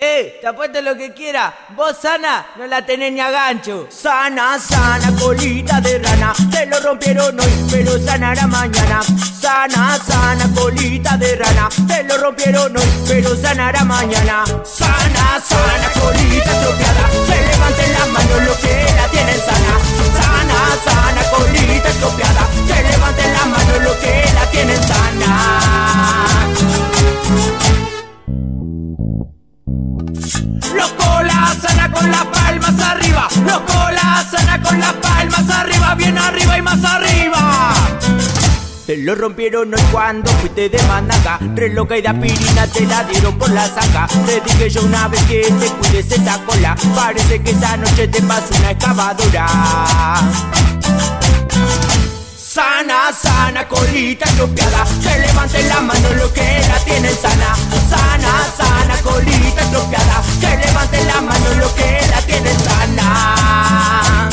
Te apuesto lo que quiera. Vos sana, no la tenés ni a gancho. Sana, sana, colita de rana. Te lo rompieron hoy, pero sanará mañana. Sana, sana, colita de rana. Te lo rompieron hoy, pero sanará mañana. Sana, sana, colita estropeada. Que levanten las manos los que la tienen sana. Sana, sana, colita estropeada. Que levanten las manos los que la tienen sana. Los colas sana con las palmas arriba. Los colas sana con las palmas arriba. Bien arriba y más arriba. Te lo rompieron hoy cuando fuiste de Manacá. Re loca y de aspirina te la dieron por la saca. Te dije yo una vez que te cuides esa cola. Parece que esta noche te pasó una excavadora. Sana, sana, colita estropeada. Que levanten la mano los que la tienen sana. Sana, sana, colita estropeada. Que levanten la mano los que la tienen sana.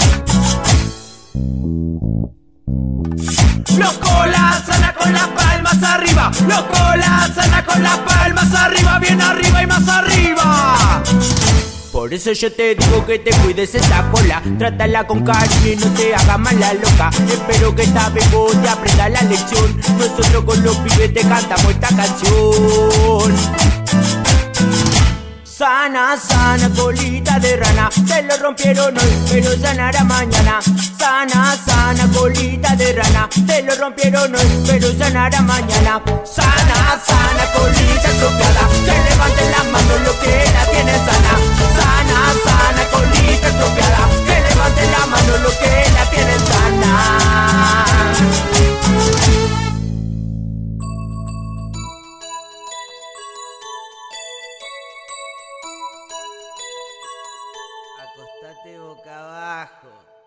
Los colas sana con las palmas arriba. Los colas sana con las palmas arriba. Bien arriba y más arriba. Por eso yo te digo que te cuides esa cola. Trátala con cariño y no te hagas mal la loca. Espero que esta vez vos te aprendas la lección. Nosotros con los pibes te cantamos esta canción. Sana, sana, colita de rana. Te lo rompieron hoy, pero sanará mañana. Sana, sana, colita de rana. Te lo rompieron hoy, pero sanará mañana. Sana, sana, colita estropeada. Que levanten las manos los que la tienen sana. Sana, sana, colita estropeada. Que levanten las manos los que la tienen sana. Acostate boca abajo.